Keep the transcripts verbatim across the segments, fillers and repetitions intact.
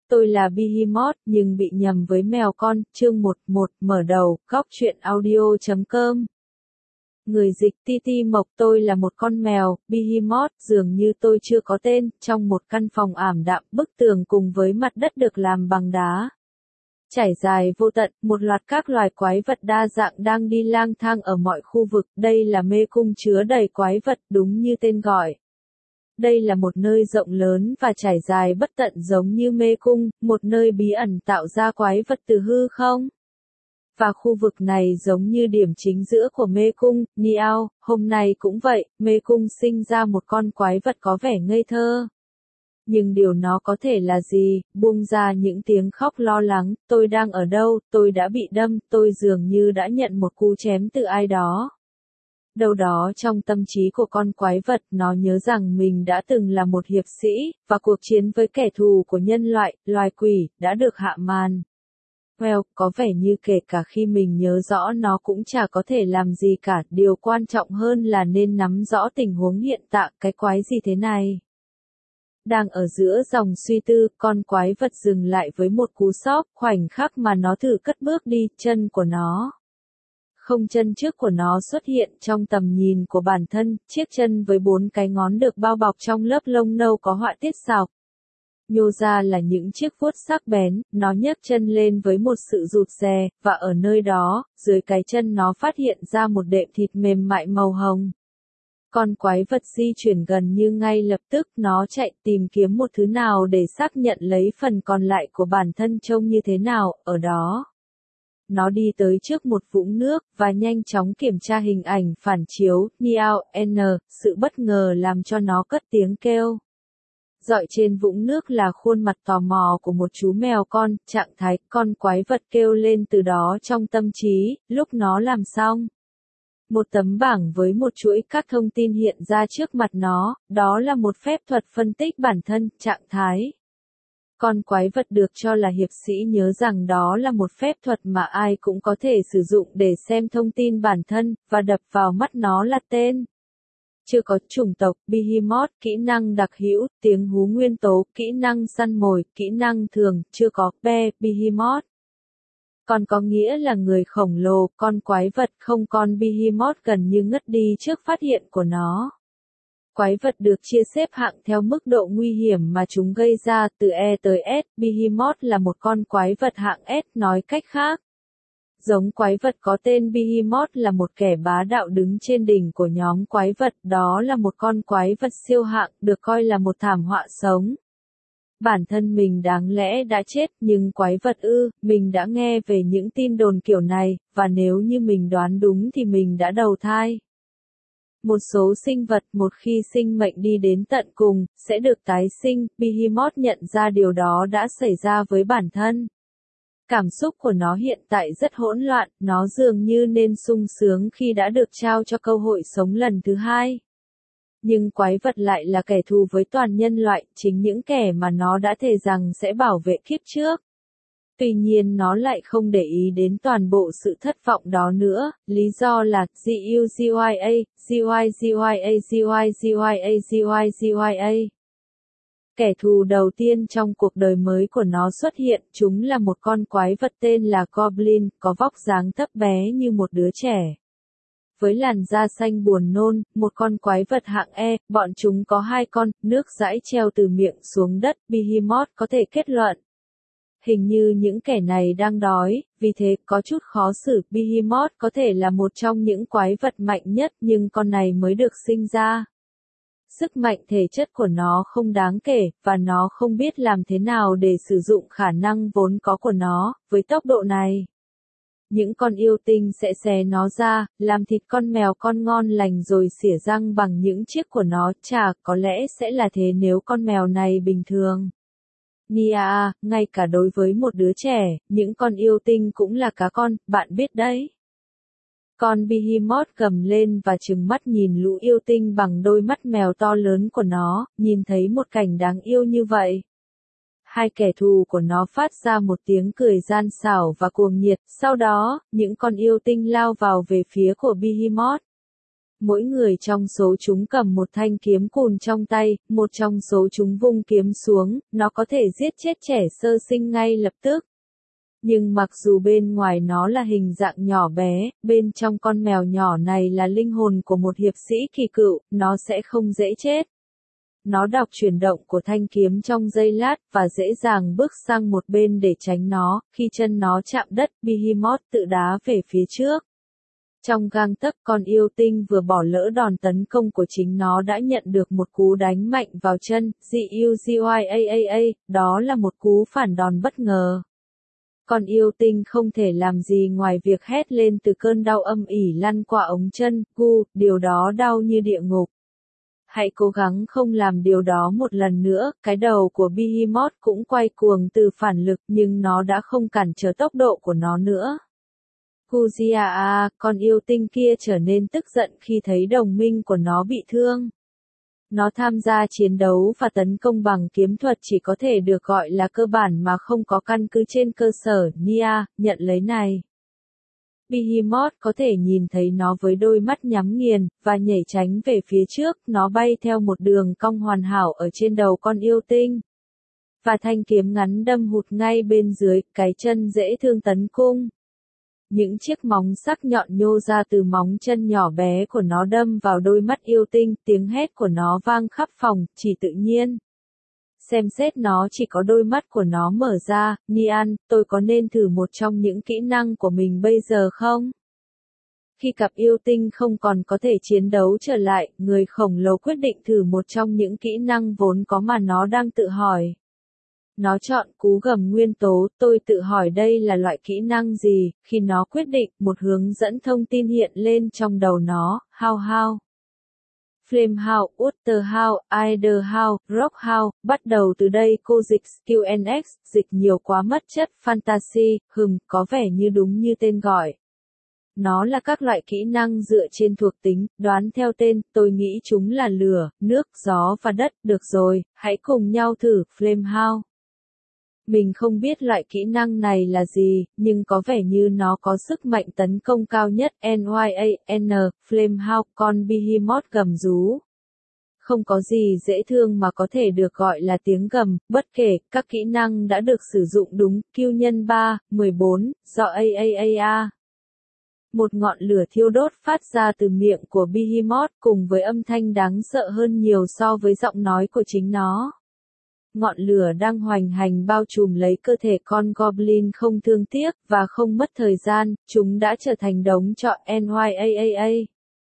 tôi là Behemoth nhưng bị nhầm với mèo con, chương một một mở đầu, góc truyện audio chấm com. Người dịch Titi Mộc tôi là một con mèo, Behemoth, dường như tôi chưa có tên, trong một căn phòng ảm đạm, bức tường cùng với mặt đất được làm bằng đá. Trải dài vô tận, một loạt các loài quái vật đa dạng đang đi lang thang ở mọi khu vực, đây là mê cung chứa đầy quái vật đúng như tên gọi. Đây là một nơi rộng lớn và trải dài bất tận giống như mê cung, một nơi bí ẩn tạo ra quái vật từ hư không. Và khu vực này giống như điểm chính giữa của mê cung, Niao, hôm nay cũng vậy, mê cung sinh ra một con quái vật có vẻ ngây thơ. Nhưng điều nó có thể là gì, buông ra những tiếng khóc lo lắng, tôi đang ở đâu, tôi đã bị đâm, tôi dường như đã nhận một cú chém từ ai đó. Đâu đó trong tâm trí của con quái vật nó nhớ rằng mình đã từng là một hiệp sĩ, và cuộc chiến với kẻ thù của nhân loại, loài quỷ, đã được hạ màn. Well, có vẻ như kể cả khi mình nhớ rõ nó cũng chả có thể làm gì cả, điều quan trọng hơn là nên nắm rõ tình huống hiện tại, cái quái gì thế này. Đang ở giữa dòng suy tư, con quái vật dừng lại với một cú sốc, khoảnh khắc mà nó thử cất bước đi, chân của nó. Không chân trước của nó xuất hiện trong tầm nhìn của bản thân, chiếc chân với bốn cái ngón được bao bọc trong lớp lông nâu có họa tiết sọc. Nhô ra là những chiếc vuốt sắc bén, nó nhấc chân lên với một sự rụt rè, và ở nơi đó, dưới cái chân nó phát hiện ra một đệm thịt mềm mại màu hồng. Con quái vật di chuyển gần như ngay lập tức, nó chạy tìm kiếm một thứ nào để xác nhận lấy phần còn lại của bản thân trông như thế nào, ở đó. Nó đi tới trước một vũng nước, và nhanh chóng kiểm tra hình ảnh phản chiếu, Niao, N, sự bất ngờ làm cho nó cất tiếng kêu. Dọi trên vũng nước là khuôn mặt tò mò của một chú mèo con, trạng thái, con quái vật kêu lên từ đó trong tâm trí, lúc nó làm xong. Một tấm bảng với một chuỗi các thông tin hiện ra trước mặt nó, đó là một phép thuật phân tích bản thân, trạng thái. Con quái vật được cho là hiệp sĩ nhớ rằng đó là một phép thuật mà ai cũng có thể sử dụng để xem thông tin bản thân, và đập vào mắt nó là tên. Chưa có chủng tộc, Behemoth, kỹ năng đặc hữu, tiếng hú nguyên tố, kỹ năng săn mồi, kỹ năng thường, chưa có, Bear, Behemoth. Còn có nghĩa là người khổng lồ, con quái vật không con Behemoth gần như ngất đi trước phát hiện của nó. Quái vật được chia xếp hạng theo mức độ nguy hiểm mà chúng gây ra, từ E tới S, Behemoth là một con quái vật hạng S, nói cách khác. Giống quái vật có tên Behemoth là một kẻ bá đạo đứng trên đỉnh của nhóm quái vật, đó là một con quái vật siêu hạng, được coi là một thảm họa sống. Bản thân mình đáng lẽ đã chết, nhưng quái vật ư, mình đã nghe về những tin đồn kiểu này, và nếu như mình đoán đúng thì mình đã đầu thai. Một số sinh vật một khi sinh mệnh đi đến tận cùng, sẽ được tái sinh, Behemoth nhận ra điều đó đã xảy ra với bản thân. Cảm xúc của nó hiện tại rất hỗn loạn, nó dường như nên sung sướng khi đã được trao cho cơ hội sống lần thứ hai. Nhưng quái vật lại là kẻ thù với toàn nhân loại, chính những kẻ mà nó đã thề rằng sẽ bảo vệ kiếp trước. Tuy nhiên nó lại không để ý đến toàn bộ sự thất vọng đó nữa, lý do là G U G Y A, G Y G Y A G Y G Y A G Y G Y A. Kẻ thù đầu tiên trong cuộc đời mới của nó xuất hiện, chúng là một con quái vật tên là Goblin, có vóc dáng thấp bé như một đứa trẻ. Với làn da xanh buồn nôn, một con quái vật hạng E, bọn chúng có hai con, nước dãi treo từ miệng xuống đất, Behemoth có thể kết luận. Hình như những kẻ này đang đói, vì thế có chút khó xử, Behemoth có thể là một trong những quái vật mạnh nhất nhưng con này mới được sinh ra. Sức mạnh thể chất của nó không đáng kể, và nó không biết làm thế nào để sử dụng khả năng vốn có của nó, với tốc độ này. Những con yêu tinh sẽ xé nó ra, làm thịt con mèo con ngon lành rồi xỉa răng bằng những chiếc của nó, chà, có lẽ sẽ là thế nếu con mèo này bình thường. Nia, ngay cả đối với một đứa trẻ, những con yêu tinh cũng là cá con, bạn biết đấy. Con Behemoth gầm lên và trừng mắt nhìn lũ yêu tinh bằng đôi mắt mèo to lớn của nó, nhìn thấy một cảnh đáng yêu như vậy. Hai kẻ thù của nó phát ra một tiếng cười gian xảo và cuồng nhiệt, sau đó, những con yêu tinh lao vào về phía của Behemoth. Mỗi người trong số chúng cầm một thanh kiếm cùn trong tay, một trong số chúng vung kiếm xuống, nó có thể giết chết trẻ sơ sinh ngay lập tức. Nhưng mặc dù bên ngoài nó là hình dạng nhỏ bé, bên trong con mèo nhỏ này là linh hồn của một hiệp sĩ kỳ cựu, nó sẽ không dễ chết. Nó đọc chuyển động của thanh kiếm trong giây lát và dễ dàng bước sang một bên để tránh nó, khi chân nó chạm đất, Behemoth tự đá về phía trước. Trong gang tấc, con yêu tinh vừa bỏ lỡ đòn tấn công của chính nó đã nhận được một cú đánh mạnh vào chân, Guyaaa, đó là một cú phản đòn bất ngờ. Con yêu tinh không thể làm gì ngoài việc hét lên từ cơn đau âm ỉ lăn qua ống chân, gu, điều đó đau như địa ngục. Hãy cố gắng không làm điều đó một lần nữa, cái đầu của Behemoth cũng quay cuồng từ phản lực nhưng nó đã không cản trở tốc độ của nó nữa. Guyaaa, con yêu tinh kia trở nên tức giận khi thấy đồng minh của nó bị thương. Nó tham gia chiến đấu và tấn công bằng kiếm thuật chỉ có thể được gọi là cơ bản mà không có căn cứ trên cơ sở Nia, nhận lấy này. Behemoth có thể nhìn thấy nó với đôi mắt nhắm nghiền, và nhảy tránh về phía trước, nó bay theo một đường cong hoàn hảo ở trên đầu con yêu tinh. Và thanh kiếm ngắn đâm hụt ngay bên dưới, cái chân dễ thương tấn cung. Những chiếc móng sắc nhọn nhô ra từ móng chân nhỏ bé của nó đâm vào đôi mắt yêu tinh, tiếng hét của nó vang khắp phòng, chỉ tự nhiên. Xem xét nó chỉ có đôi mắt của nó mở ra, Nian, tôi có nên thử một trong những kỹ năng của mình bây giờ không? Khi cặp yêu tinh không còn có thể chiến đấu trở lại, người khổng lồ quyết định thử một trong những kỹ năng vốn có mà nó đang tự hỏi. Nó chọn cú gầm nguyên tố, tôi tự hỏi đây là loại kỹ năng gì, khi nó quyết định, một hướng dẫn thông tin hiện lên trong đầu nó, how how. Flame How, Water How, Either How, Rock How, bắt đầu từ đây cô dịch Q N X, dịch nhiều quá mất chất, fantasy, hừm, có vẻ như đúng như tên gọi. Nó là các loại kỹ năng dựa trên thuộc tính, đoán theo tên, tôi nghĩ chúng là lửa, nước, gió và đất, được rồi, hãy cùng nhau thử, Flame How. Mình không biết loại kỹ năng này là gì, nhưng có vẻ như nó có sức mạnh tấn công cao nhất, N Y A N, Flame How, con Behemoth gầm rú. Không có gì dễ thương mà có thể được gọi là tiếng gầm, bất kể, các kỹ năng đã được sử dụng đúng, Q nhân ba, mười bốn, do A A A A. Một ngọn lửa thiêu đốt phát ra từ miệng của Behemoth cùng với âm thanh đáng sợ hơn nhiều so với giọng nói của chính nó. Ngọn lửa đang hoành hành bao trùm lấy cơ thể con Goblin không thương tiếc, và không mất thời gian, chúng đã trở thành đống trọ N Y A A A.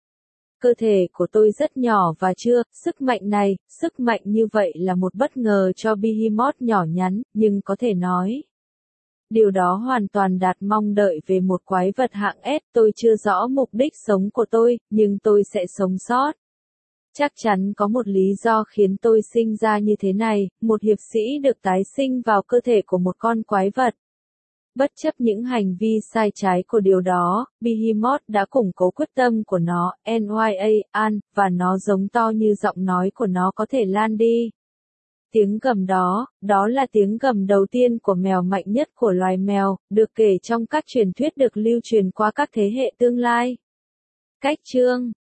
Cơ thể của tôi rất nhỏ và chưa, sức mạnh này, sức mạnh như vậy là một bất ngờ cho Behemoth nhỏ nhắn, nhưng có thể nói. Điều đó hoàn toàn đạt mong đợi về một quái vật hạng S, tôi chưa rõ mục đích sống của tôi, nhưng tôi sẽ sống sót. Chắc chắn có một lý do khiến tôi sinh ra như thế này, một hiệp sĩ được tái sinh vào cơ thể của một con quái vật. Bất chấp những hành vi sai trái của điều đó, Behemoth đã củng cố quyết tâm của nó, N Y A, an, và nó giống to như giọng nói của nó có thể lan đi. Tiếng gầm đó, đó là tiếng gầm đầu tiên của mèo mạnh nhất của loài mèo, được kể trong các truyền thuyết được lưu truyền qua các thế hệ tương lai. Cách chương